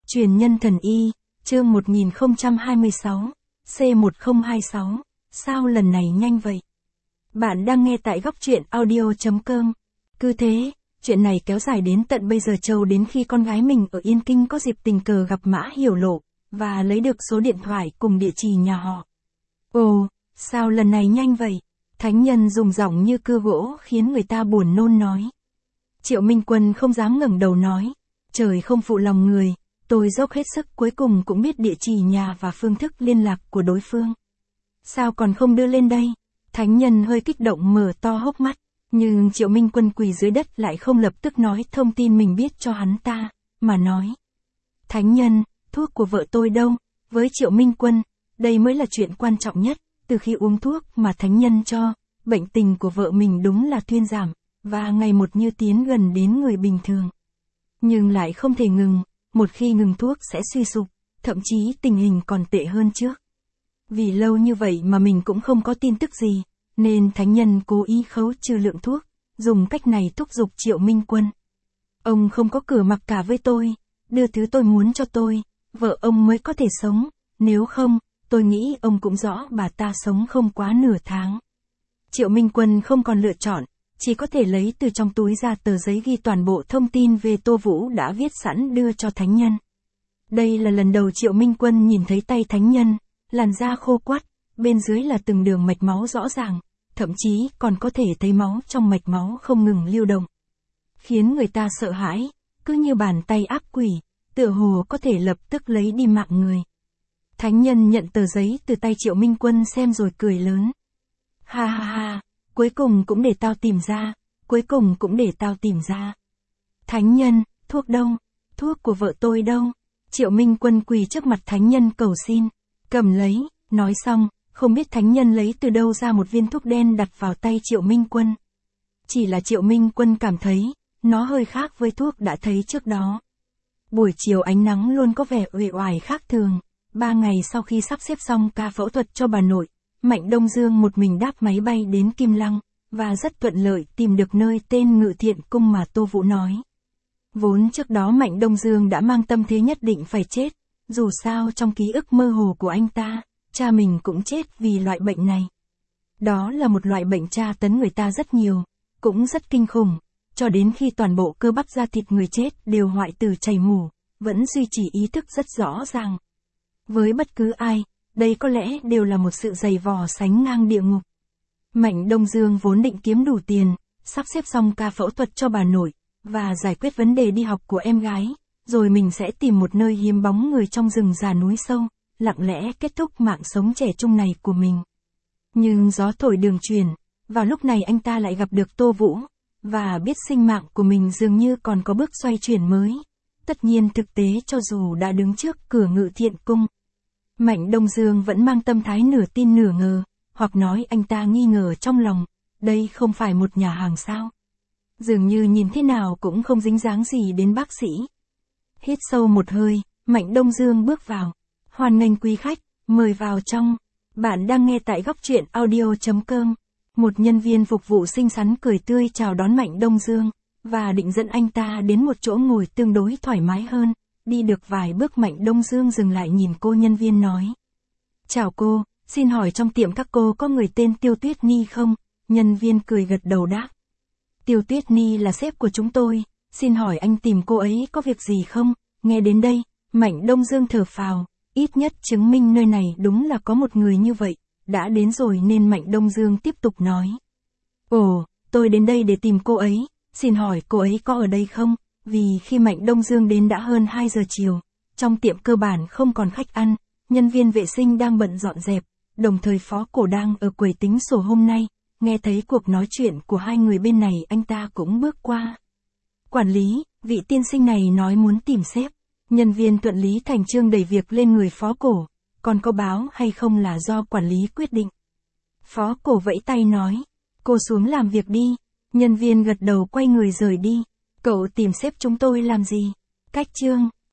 Truyền nhân thần y, chương 1026, C1026, sao lần này nhanh vậy? Bạn đang nghe tại góc truyện audio.com. Cứ thế, chuyện này kéo dài đến tận bây giờ châu đến khi con gái mình ở Yên Kinh có dịp tình cờ gặp Mã Hiểu Lộ, và lấy được số điện thoại cùng địa chỉ nhà họ. Ồ, sao lần này nhanh vậy? Thánh nhân dùng giọng như cưa gỗ khiến người ta buồn nôn nói. Triệu Minh Quân không dám ngẩng đầu nói, trời không phụ lòng người, tôi dốc hết sức cuối cùng cũng biết địa chỉ nhà và phương thức liên lạc của đối phương. Sao còn không đưa lên đây? Thánh nhân hơi kích động mở to hốc mắt, nhưng Triệu Minh Quân quỳ dưới đất lại không lập tức nói thông tin mình biết cho hắn ta, mà nói. Thánh nhân, thuốc của vợ tôi đâu? Với Triệu Minh Quân, đây mới là chuyện quan trọng nhất, từ khi uống thuốc mà thánh nhân cho, bệnh tình của vợ mình đúng là thuyên giảm, và ngày một như tiến gần đến người bình thường. Nhưng lại không thể ngừng, một khi ngừng thuốc sẽ suy sụp, thậm chí tình hình còn tệ hơn trước. Vì lâu như vậy mà mình cũng không có tin tức gì, nên thánh nhân cố ý khấu trừ lượng thuốc, dùng cách này thúc giục Triệu Minh Quân. Ông không có cửa mặc cả với tôi, đưa thứ tôi muốn cho tôi, vợ ông mới có thể sống, nếu không, tôi nghĩ ông cũng rõ bà ta sống không quá nửa tháng. Triệu Minh Quân không còn lựa chọn, chỉ có thể lấy từ trong túi ra tờ giấy ghi toàn bộ thông tin về Tô Vũ đã viết sẵn đưa cho thánh nhân. Đây là lần đầu Triệu Minh Quân nhìn thấy tay thánh nhân, làn da khô quắt, bên dưới là từng đường mạch máu rõ ràng, thậm chí còn có thể thấy máu trong mạch máu không ngừng lưu động. Khiến người ta sợ hãi, cứ như bàn tay ác quỷ, tựa hồ có thể lập tức lấy đi mạng người. Thánh nhân nhận tờ giấy từ tay Triệu Minh Quân xem rồi cười lớn. Ha ha ha, cuối cùng cũng để tao tìm ra, cuối cùng cũng để tao tìm ra. Thánh nhân, thuốc đâu? Thuốc của vợ tôi đâu? Triệu Minh Quân quỳ trước mặt thánh nhân cầu xin. Cầm lấy, nói xong, không biết thánh nhân lấy từ đâu ra một viên thuốc đen đặt vào tay Triệu Minh Quân. Chỉ là Triệu Minh Quân cảm thấy, nó hơi khác với thuốc đã thấy trước đó. Buổi chiều ánh nắng luôn có vẻ uể oải khác thường. 3 ngày sau khi sắp xếp xong ca phẫu thuật cho bà nội, Mạnh Đông Dương một mình đáp máy bay đến Kim Lăng, và rất thuận lợi tìm được nơi tên Ngự Thiện Cung mà Tô Vũ nói. Vốn trước đó Mạnh Đông Dương đã mang tâm thế nhất định phải chết, dù sao trong ký ức mơ hồ của anh ta, cha mình cũng chết vì loại bệnh này. Đó là một loại bệnh tra tấn người ta rất nhiều, cũng rất kinh khủng, cho đến khi toàn bộ cơ bắp da thịt người chết đều hoại tử chảy mủ, vẫn duy trì ý thức rất rõ ràng. Với bất cứ ai, đây có lẽ đều là một sự dày vò sánh ngang địa ngục. Mạnh Đông Dương vốn định kiếm đủ tiền, sắp xếp xong ca phẫu thuật cho bà nội, và giải quyết vấn đề đi học của em gái, rồi mình sẽ tìm một nơi hiếm bóng người trong rừng già núi sâu, lặng lẽ kết thúc mạng sống trẻ trung này của mình. Nhưng gió thổi đường chuyển, vào lúc này anh ta lại gặp được Tô Vũ, và biết sinh mạng của mình dường như còn có bước xoay chuyển mới. Tất nhiên thực tế cho dù đã đứng trước cửa Ngự Thiện Cung, Mạnh Đông Dương vẫn mang tâm thái nửa tin nửa ngờ, hoặc nói anh ta nghi ngờ trong lòng, đây không phải một nhà hàng sao? Dường như nhìn thế nào cũng không dính dáng gì đến bác sĩ. Hít sâu một hơi, Mạnh Đông Dương bước vào. Hoan nghênh quý khách, mời vào trong. Bạn đang nghe tại góc truyện audio.com. Một nhân viên phục vụ xinh xắn cười tươi chào đón Mạnh Đông Dương, và định dẫn anh ta đến một chỗ ngồi tương đối thoải mái hơn. Đi được vài bước Mạnh Đông Dương dừng lại nhìn cô nhân viên nói. Chào cô, xin hỏi trong tiệm các cô có người tên Tiêu Tuyết Ni không? Nhân viên cười gật đầu đáp. Tiêu Tuyết Ni là sếp của chúng tôi, xin hỏi anh tìm cô ấy có việc gì không? Nghe đến đây, Mạnh Đông Dương thở phào, ít nhất chứng minh nơi này đúng là có một người như vậy, đã đến rồi nên Mạnh Đông Dương tiếp tục nói. Ồ, tôi đến đây để tìm cô ấy, xin hỏi cô ấy có ở đây không? Vì khi Mạnh Đông Dương đến đã hơn 2 giờ chiều, trong tiệm cơ bản không còn khách ăn, nhân viên vệ sinh đang bận dọn dẹp, đồng thời phó cổ đang ở quầy tính sổ hôm nay, nghe thấy cuộc nói chuyện của hai người bên này anh ta cũng bước qua. Quản lý, vị tiên sinh này nói muốn tìm sếp, nhân viên thuận lý thành chương đẩy việc lên người phó cổ, còn có báo hay không là do quản lý quyết định. Phó cổ vẫy tay nói, cô xuống làm việc đi, nhân viên gật đầu quay người rời đi. Cậu tìm sếp chúng tôi làm gì? Cách chương.